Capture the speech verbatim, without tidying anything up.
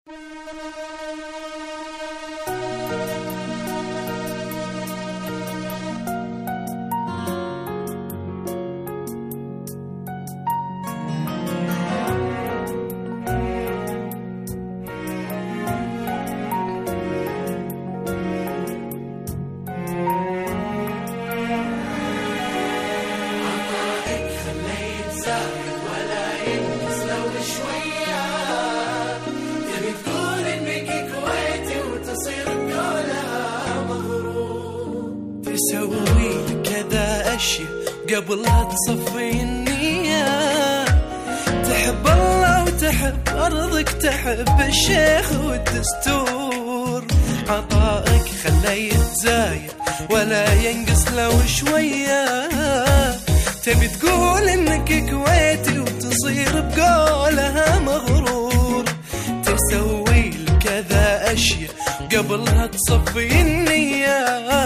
تسوي كذا أشياء قبلها تصفي النية، تحب الله وتحب أرضك، تحب الشيخ والدستور. عطائك خلاه يتزايد ولا ينقص لو شوية، تبي تقول إنك كويتي وتصير بقولها مغرور. تسوي كذا أشياء قبلها تصفي النية،